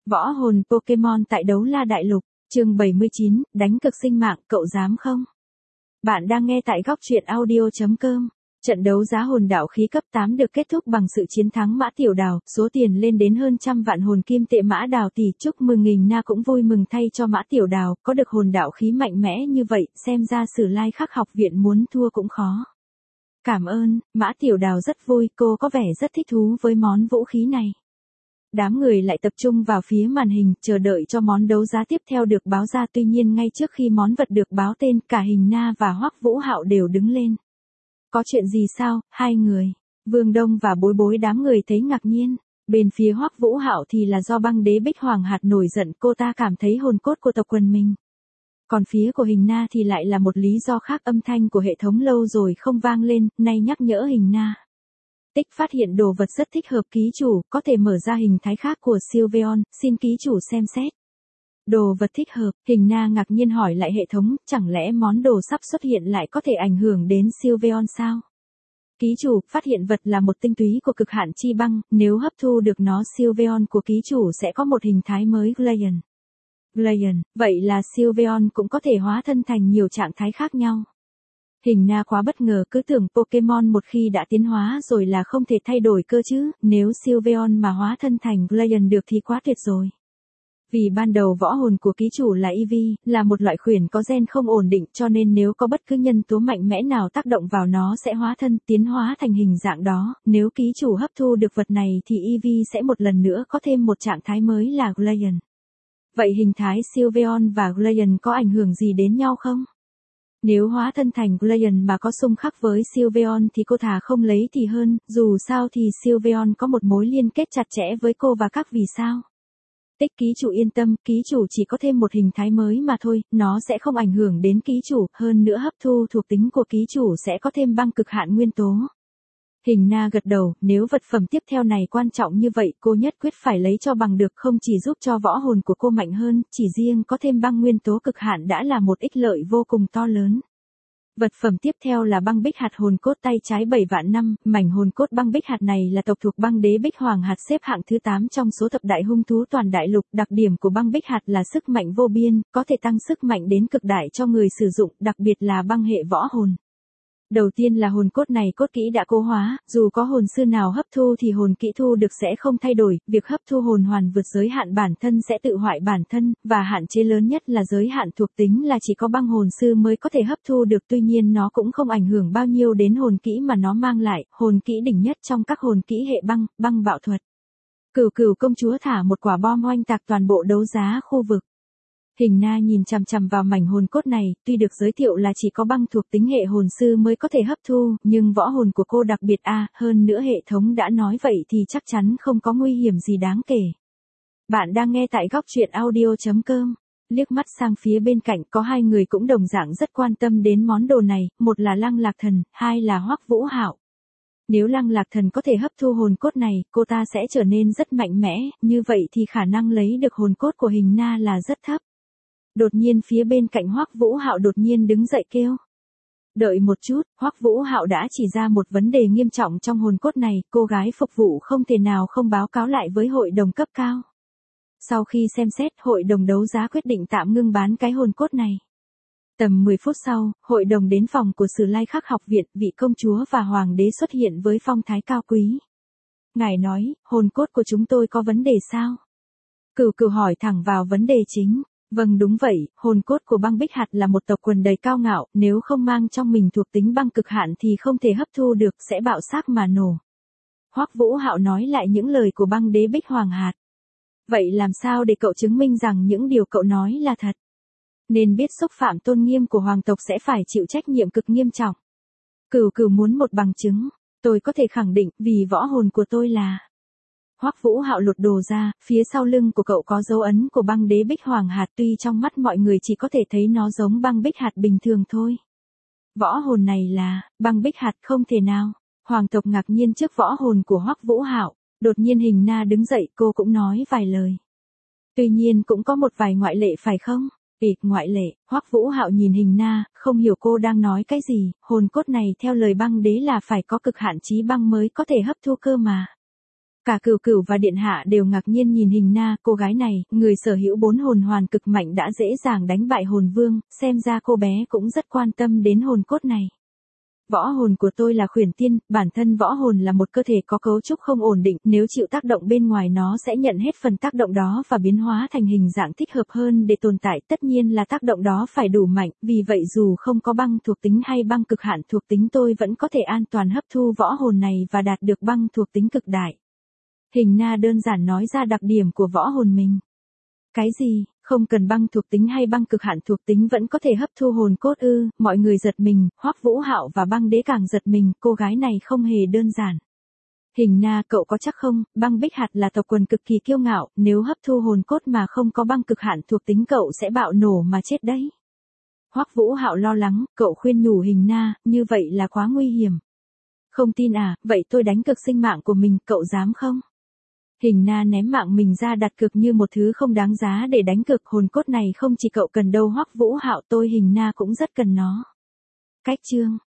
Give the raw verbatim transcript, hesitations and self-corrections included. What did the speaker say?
Võ hồn Pokemon tại Đấu La Đại Lục, chương bảy mươi chín, đánh cực sinh mạng, cậu dám không? Bạn đang nghe tại góc truyện audio chấm com. Trận đấu giá hồn đạo khí cấp tám được kết thúc bằng sự chiến thắng Mã Tiểu Đào, số tiền lên đến hơn trăm vạn hồn kim tệ. Mã Đào tỷ chúc mừng nghìn na cũng vui mừng thay cho Mã Tiểu Đào, có được hồn đạo khí mạnh mẽ như vậy, xem ra Sử Lai Khắc học viện muốn thua cũng khó. Cảm ơn, Mã Tiểu Đào rất vui, cô có vẻ rất thích thú với món vũ khí này. Đám người lại tập trung vào phía màn hình, chờ đợi cho món đấu giá tiếp theo được báo ra. Tuy nhiên ngay trước khi món vật được báo tên, cả Hình Na và Hoắc Vũ Hạo đều đứng lên. Có chuyện gì sao, hai người? Vương Đông và Bối Bối đám người thấy ngạc nhiên. Bên phía Hoắc Vũ Hạo thì là do băng đế Bích Hoàng Hạt nổi giận, cô ta cảm thấy hồn cốt của tộc quần mình. Còn phía của Hình Na thì lại là một lý do khác, âm thanh của hệ thống lâu rồi không vang lên, nay nhắc nhở Hình Na. Tích phát hiện đồ vật rất thích hợp ký chủ, có thể mở ra hình thái khác của Sylveon, xin ký chủ xem xét. Đồ vật thích hợp, Hình Na ngạc nhiên hỏi lại hệ thống, chẳng lẽ món đồ sắp xuất hiện lại có thể ảnh hưởng đến Sylveon sao? Ký chủ, phát hiện vật là một tinh túy của cực hạn chi băng, nếu hấp thu được nó Sylveon của ký chủ sẽ có một hình thái mới Glacian. Glacian, vậy là Sylveon cũng có thể hóa thân thành nhiều trạng thái khác nhau. Hình Na quá bất ngờ, cứ tưởng Pokemon một khi đã tiến hóa rồi là không thể thay đổi cơ chứ, nếu Sylveon mà hóa thân thành Glacian được thì quá tuyệt rồi. Vì ban đầu võ hồn của ký chủ là Eevee, là một loại khuyển có gen không ổn định, cho nên nếu có bất cứ nhân tố mạnh mẽ nào tác động vào nó sẽ hóa thân, tiến hóa thành hình dạng đó. Nếu ký chủ hấp thu được vật này thì Eevee sẽ một lần nữa có thêm một trạng thái mới là Glacian. Vậy hình thái Sylveon và Glacian có ảnh hưởng gì đến nhau không? Nếu hóa thân thành Glacian mà có xung khắc với Sylveon thì cô thà không lấy thì hơn, dù sao thì Sylveon có một mối liên kết chặt chẽ với cô và các vì sao. Tích ký chủ yên tâm, ký chủ chỉ có thêm một hình thái mới mà thôi, nó sẽ không ảnh hưởng đến ký chủ, hơn nữa hấp thu thuộc tính của ký chủ sẽ có thêm băng cực hạn nguyên tố. Hình Na gật đầu, nếu vật phẩm tiếp theo này quan trọng như vậy, cô nhất quyết phải lấy cho bằng được, không chỉ giúp cho võ hồn của cô mạnh hơn, chỉ riêng có thêm băng nguyên tố cực hạn đã là một ích lợi vô cùng to lớn. Vật phẩm tiếp theo là băng bích hạt hồn cốt tay trái bảy vạn năm, mảnh hồn cốt băng bích hạt này là tộc thuộc băng đế Bích Hoàng Hạt, xếp hạng thứ tám trong số thập đại hung thú toàn đại lục. Đặc điểm của băng bích hạt là sức mạnh vô biên, có thể tăng sức mạnh đến cực đại cho người sử dụng, đặc biệt là băng hệ võ hồn. Đầu tiên là hồn cốt này cốt kỹ đã cố hóa, dù có hồn sư nào hấp thu thì hồn kỹ thu được sẽ không thay đổi, việc hấp thu hồn hoàn vượt giới hạn bản thân sẽ tự hoại bản thân, và hạn chế lớn nhất là giới hạn thuộc tính là chỉ có băng hồn sư mới có thể hấp thu được. Tuy nhiên nó cũng không ảnh hưởng bao nhiêu đến hồn kỹ mà nó mang lại, hồn kỹ đỉnh nhất trong các hồn kỹ hệ băng, băng bạo thuật. Cửu Cửu công chúa thả một quả bom oanh tạc toàn bộ đấu giá khu vực. Hình Na nhìn chằm chằm vào mảnh hồn cốt này, tuy được giới thiệu là chỉ có băng thuộc tính hệ hồn sư mới có thể hấp thu, nhưng võ hồn của cô đặc biệt a, à, hơn nữa hệ thống đã nói vậy thì chắc chắn không có nguy hiểm gì đáng kể. Bạn đang nghe tại góc truyện audio chấm com. Liếc mắt sang phía bên cạnh, có hai người cũng đồng dạng rất quan tâm đến món đồ này, một là Lăng Lạc Thần, hai là Hoắc Vũ Hạo. Nếu Lăng Lạc Thần có thể hấp thu hồn cốt này, cô ta sẽ trở nên rất mạnh mẽ, như vậy thì khả năng lấy được hồn cốt của Hình Na là rất thấp. Đột nhiên phía bên cạnh Hoắc Vũ Hạo đột nhiên đứng dậy kêu. Đợi một chút, Hoắc Vũ Hạo đã chỉ ra một vấn đề nghiêm trọng trong hồn cốt này, cô gái phục vụ không thể nào không báo cáo lại với hội đồng cấp cao. Sau khi xem xét, hội đồng đấu giá quyết định tạm ngưng bán cái hồn cốt này. Tầm mười phút sau, hội đồng đến phòng của Sử Lai Khắc học viện, vị công chúa và hoàng đế xuất hiện với phong thái cao quý. Ngài nói, hồn cốt của chúng tôi có vấn đề sao? Cửu Cửu hỏi thẳng vào vấn đề chính. Vâng đúng vậy, hồn cốt của băng bích hạt là một tộc quần đầy cao ngạo, nếu không mang trong mình thuộc tính băng cực hạn thì không thể hấp thu được, sẽ bạo xác mà nổ. Hoắc Vũ Hạo nói lại những lời của băng đế Bích Hoàng Hạt. Vậy làm sao để cậu chứng minh rằng những điều cậu nói là thật? Nên biết xúc phạm tôn nghiêm của hoàng tộc sẽ phải chịu trách nhiệm cực nghiêm trọng. Cửu Cửu muốn một bằng chứng, tôi có thể khẳng định vì võ hồn của tôi là... Hoắc Vũ Hạo lột đồ ra, phía sau lưng của cậu có dấu ấn của băng đế Bích Hoàng Hạt, tuy trong mắt mọi người chỉ có thể thấy nó giống băng bích hạt bình thường thôi. Võ hồn này là băng bích hạt, không thể nào. Hoàng tộc ngạc nhiên trước võ hồn của Hoắc Vũ Hạo, đột nhiên Hình Na đứng dậy, cô cũng nói vài lời. Tuy nhiên cũng có một vài ngoại lệ phải không? Ịt ngoại lệ, Hoắc Vũ Hạo nhìn Hình Na, không hiểu cô đang nói cái gì, hồn cốt này theo lời băng đế là phải có cực hạn chí băng mới có thể hấp thu cơ mà. Cả Cửu Cửu và Điện Hạ đều ngạc nhiên nhìn Hình Na, cô gái này, người sở hữu bốn hồn hoàn cực mạnh đã dễ dàng đánh bại hồn vương, xem ra cô bé cũng rất quan tâm đến hồn cốt này. Võ hồn của tôi là khuyển tiên, bản thân võ hồn là một cơ thể có cấu trúc không ổn định, nếu chịu tác động bên ngoài nó sẽ nhận hết phần tác động đó và biến hóa thành hình dạng thích hợp hơn để tồn tại, tất nhiên là tác động đó phải đủ mạnh, vì vậy dù không có băng thuộc tính hay băng cực hạn thuộc tính tôi vẫn có thể an toàn hấp thu võ hồn này và đạt được băng thuộc tính cực đại. Hình Na đơn giản nói ra đặc điểm của võ hồn mình. Cái gì, không cần băng thuộc tính hay băng cực hạn thuộc tính vẫn có thể hấp thu hồn cốt ư? Mọi người giật mình, Hoắc Vũ Hạo và Băng Đế càng giật mình, cô gái này không hề đơn giản. Hình Na, cậu có chắc không, Băng Bích Hạt là tộc quần cực kỳ kiêu ngạo, nếu hấp thu hồn cốt mà không có băng cực hạn thuộc tính cậu sẽ bạo nổ mà chết đấy. Hoắc Vũ Hạo lo lắng, cậu khuyên nhủ Hình Na, như vậy là quá nguy hiểm. Không tin à, vậy tôi đánh cược sinh mạng của mình, cậu dám không? Hình Na ném mạng mình ra đặt cược như một thứ không đáng giá để đánh cược, hồn cốt này không chỉ cậu cần đâu Hoắc Vũ Hạo, tôi Hình Na cũng rất cần nó. Cách chương